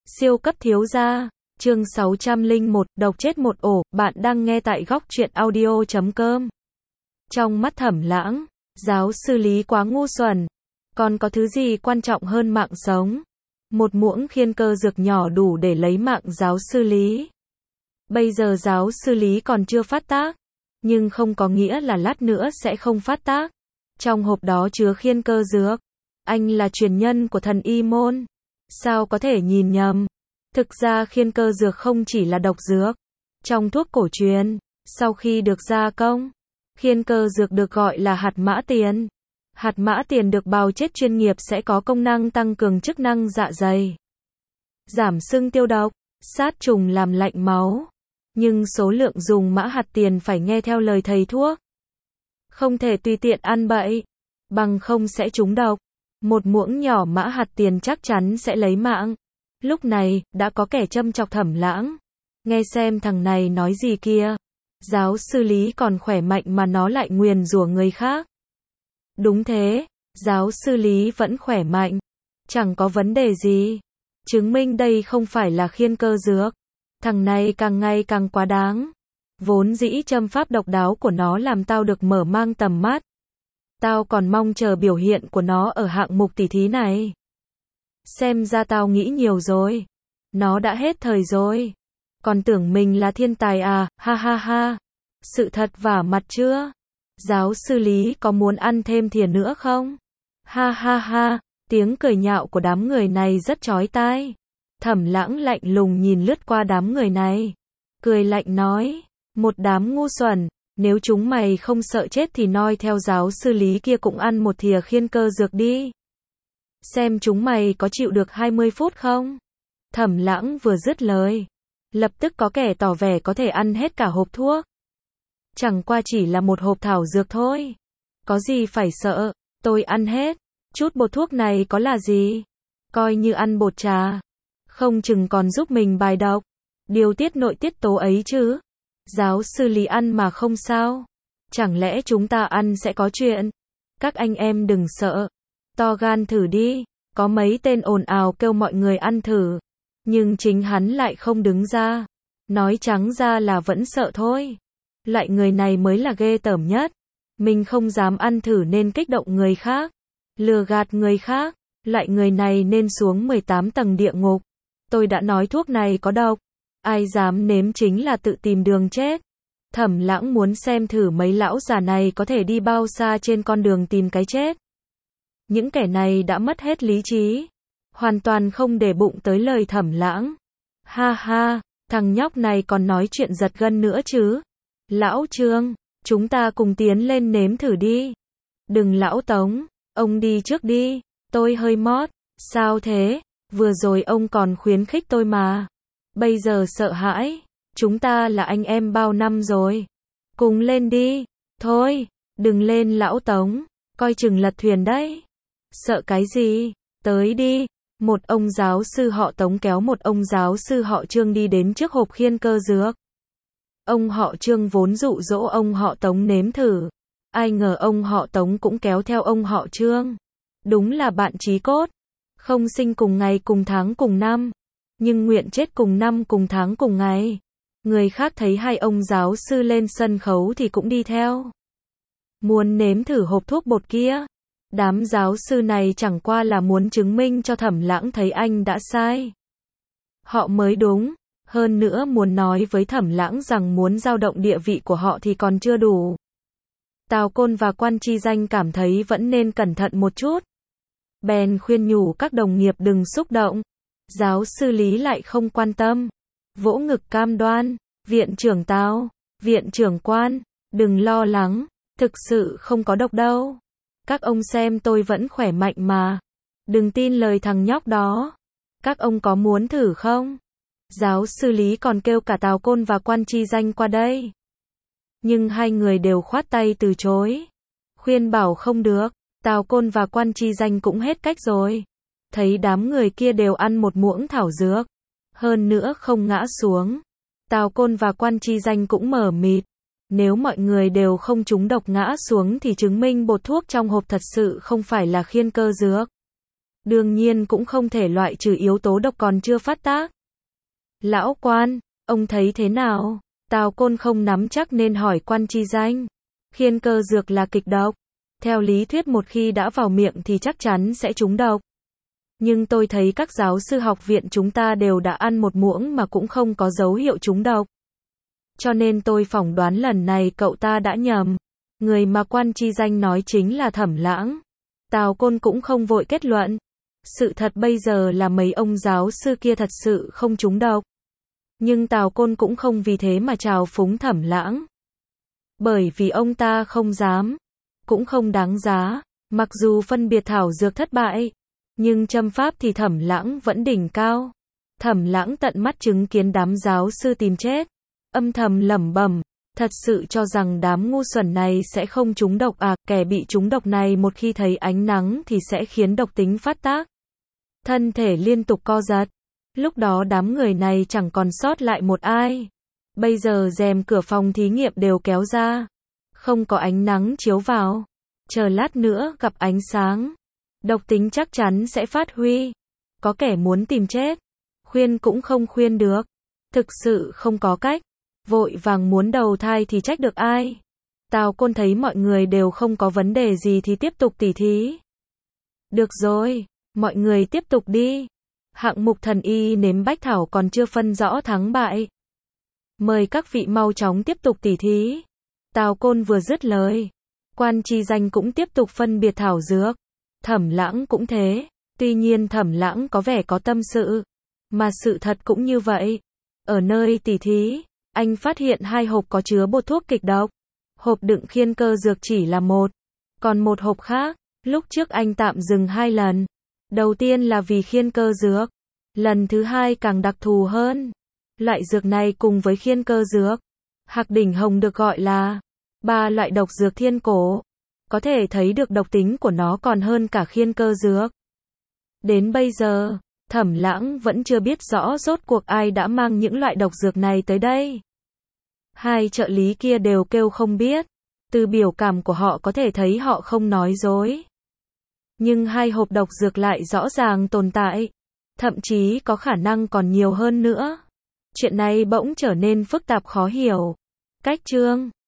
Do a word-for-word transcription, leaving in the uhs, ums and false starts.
Siêu cấp thiếu gia, chương sáu trăm lẻ một, độc chết một ổ, bạn đang nghe tại góc truyện audio chấm com. Trong mắt Thẩm Lãng, giáo sư Lý quá ngu xuẩn, còn có thứ gì quan trọng hơn mạng sống? Một muỗng khiên cơ dược nhỏ đủ để lấy mạng giáo sư Lý. Bây giờ giáo sư Lý còn chưa phát tác, nhưng không có nghĩa là lát nữa sẽ không phát tác. Trong hộp đó chứa khiên cơ dược. Anh là truyền nhân của thần y môn. Sao có thể nhìn nhầm? Thực ra khiên cơ dược không chỉ là độc dược. Trong thuốc cổ truyền, sau khi được gia công, khiên cơ dược được gọi là hạt mã tiền. Hạt mã tiền được bào chết chuyên nghiệp sẽ có công năng tăng cường chức năng dạ dày, giảm sưng tiêu độc, sát trùng làm lạnh máu. Nhưng số lượng dùng mã hạt tiền phải nghe theo lời thầy thuốc. Không thể tùy tiện ăn bậy, bằng không sẽ trúng độc. Một muỗng nhỏ mã hạt tiền chắc chắn sẽ lấy mạng. Lúc này, đã có kẻ châm chọc Thẩm Lãng. Nghe xem thằng này nói gì kia. Giáo sư Lý còn khỏe mạnh mà nó lại nguyền rủa người khác. Đúng thế, giáo sư Lý vẫn khỏe mạnh. Chẳng có vấn đề gì. Chứng minh đây không phải là khiên cơ dược. Thằng này càng ngày càng quá đáng. Vốn dĩ châm pháp độc đáo của nó làm tao được mở mang tầm mắt. Tao còn mong chờ biểu hiện của nó ở hạng mục tỉ thí này. Xem ra tao nghĩ nhiều rồi. Nó đã hết thời rồi. Còn tưởng mình là thiên tài à, ha ha ha. Sự thật vả mặt chưa? Giáo sư Lý có muốn ăn thêm thìa nữa không? Ha ha ha, tiếng cười nhạo của đám người này rất chói tai. Thẩm Lãng lạnh lùng nhìn lướt qua đám người này. Cười lạnh nói, một đám ngu xuẩn. Nếu chúng mày không sợ chết thì noi theo giáo sư Lý kia cũng ăn một thìa khiên cơ dược đi. Xem chúng mày có chịu được hai mươi phút không? Thẩm Lãng vừa dứt lời, lập tức có kẻ tỏ vẻ có thể ăn hết cả hộp thuốc. Chẳng qua chỉ là một hộp thảo dược thôi. Có gì phải sợ, tôi ăn hết. Chút bột thuốc này có là gì? Coi như ăn bột trà. Không chừng còn giúp mình bài độc. Điều tiết nội tiết tố ấy chứ. Giáo sư Lý ăn mà không sao. Chẳng lẽ chúng ta ăn sẽ có chuyện? Các anh em đừng sợ. To gan thử đi. Có mấy tên ồn ào kêu mọi người ăn thử. Nhưng chính hắn lại không đứng ra. Nói trắng ra là vẫn sợ thôi. Loại người này mới là ghê tởm nhất. Mình không dám ăn thử nên kích động người khác. Lừa gạt người khác. Loại người này nên xuống mười tám tầng địa ngục. Tôi đã nói thuốc này có độc. Ai dám nếm chính là tự tìm đường chết. Thẩm Lãng muốn xem thử mấy lão già này có thể đi bao xa trên con đường tìm cái chết. Những kẻ này đã mất hết lý trí. Hoàn toàn không để bụng tới lời Thẩm Lãng. Ha ha, thằng nhóc này còn nói chuyện giật gân nữa chứ. Lão Trương, chúng ta cùng tiến lên nếm thử đi. Đừng lão Tống, ông đi trước đi. Tôi hơi mót. Sao thế? Vừa rồi ông còn khuyến khích tôi mà. Bây giờ sợ hãi. Chúng ta là anh em bao năm rồi. Cùng lên đi. Thôi, đừng lên lão Tống. Coi chừng lật thuyền đấy. Sợ cái gì? Tới đi. Một ông giáo sư họ Tống kéo một ông giáo sư họ Trương đi đến trước hộp khiên cơ dược. Ông họ Trương vốn dụ dỗ ông họ Tống nếm thử. Ai ngờ ông họ Tống cũng kéo theo ông họ Trương. Đúng là bạn chí cốt. Không sinh cùng ngày cùng tháng cùng năm. Nhưng nguyện chết cùng năm cùng tháng cùng ngày. Người khác thấy hai ông giáo sư lên sân khấu thì cũng đi theo. Muốn nếm thử hộp thuốc bột kia. Đám giáo sư này chẳng qua là muốn chứng minh cho Thẩm Lãng thấy anh đã sai. Họ mới đúng. Hơn nữa muốn nói với Thẩm Lãng rằng muốn dao động địa vị của họ thì còn chưa đủ. Tào Côn và Quan Chi Danh cảm thấy vẫn nên cẩn thận một chút. Bèn khuyên nhủ các đồng nghiệp đừng xúc động. Giáo sư Lý lại không quan tâm. Vỗ ngực cam đoan. Viện trưởng Tào, viện trưởng Quan, đừng lo lắng. Thực sự không có độc đâu. Các ông xem tôi vẫn khỏe mạnh mà. Đừng tin lời thằng nhóc đó. Các ông có muốn thử không? Giáo sư Lý còn kêu cả Tào Côn và Quan Chi Danh qua đây. Nhưng hai người đều khoát tay từ chối. Khuyên bảo không được. Tào Côn và Quan Chi Danh cũng hết cách rồi. Thấy đám người kia đều ăn một muỗng thảo dược. Hơn nữa không ngã xuống. Tào Côn và Quan Chi Danh cũng mờ mịt. Nếu mọi người đều không trúng độc ngã xuống thì chứng minh bột thuốc trong hộp thật sự không phải là khiên cơ dược. Đương nhiên cũng không thể loại trừ yếu tố độc còn chưa phát tác. Lão quan, ông thấy thế nào? Tào Côn không nắm chắc nên hỏi Quan Chi Danh. Khiên cơ dược là kịch độc. Theo lý thuyết một khi đã vào miệng thì chắc chắn sẽ trúng độc. Nhưng tôi thấy các giáo sư học viện chúng ta đều đã ăn một muỗng mà cũng không có dấu hiệu trúng độc. Cho nên tôi phỏng đoán lần này cậu ta đã nhầm. Người mà Quan Chi Danh nói chính là Thẩm Lãng. Tào Côn cũng không vội kết luận. Sự thật bây giờ là mấy ông giáo sư kia thật sự không trúng độc. Nhưng Tào Côn cũng không vì thế mà trào phúng Thẩm Lãng. Bởi vì ông ta không dám, cũng không đáng giá. Mặc dù phân biệt thảo dược thất bại, nhưng châm pháp thì Thẩm Lãng vẫn đỉnh cao. Thẩm Lãng tận mắt chứng kiến đám giáo sư tìm chết, âm thầm lẩm bẩm, thật sự cho rằng đám ngu xuẩn này sẽ không trúng độc à, kẻ bị trúng độc này một khi thấy ánh nắng thì sẽ khiến độc tính phát tác. Thân thể liên tục co giật. Lúc đó đám người này chẳng còn sót lại một ai. Bây giờ rèm cửa phòng thí nghiệm đều kéo ra. Không có ánh nắng chiếu vào. Chờ lát nữa gặp ánh sáng. Độc tính chắc chắn sẽ phát huy. Có kẻ muốn tìm chết. Khuyên cũng không khuyên được. Thực sự không có cách. Vội vàng muốn đầu thai thì trách được ai. Tào Côn thấy mọi người đều không có vấn đề gì thì tiếp tục tỉ thí. Được rồi, mọi người tiếp tục đi. Hạng mục thần y nếm bách thảo còn chưa phân rõ thắng bại. Mời các vị mau chóng tiếp tục tỉ thí. Tào Côn vừa dứt lời, Quan Chi Danh cũng tiếp tục phân biệt thảo dược. Thẩm Lãng cũng thế. Tuy nhiên Thẩm Lãng có vẻ có tâm sự, mà sự thật cũng như vậy. Ở nơi tỉ thí, anh phát hiện hai hộp có chứa bột thuốc kịch độc. Hộp đựng khiên cơ dược chỉ là một, còn một hộp khác, lúc trước anh tạm dừng hai lần. Đầu tiên là vì khiên cơ dược, lần thứ hai càng đặc thù hơn. Loại dược này cùng với khiên cơ dược, Hạc Đỉnh Hồng được gọi là ba loại độc dược thiên cổ. Có thể thấy được độc tính của nó còn hơn cả khiên cơ dược. Đến bây giờ, Thẩm Lãng vẫn chưa biết rõ rốt cuộc ai đã mang những loại độc dược này tới đây. Hai trợ lý kia đều kêu không biết. Từ biểu cảm của họ có thể thấy họ không nói dối. Nhưng hai hộp độc dược lại rõ ràng tồn tại. Thậm chí có khả năng còn nhiều hơn nữa. Chuyện này bỗng trở nên phức tạp khó hiểu. Cách chương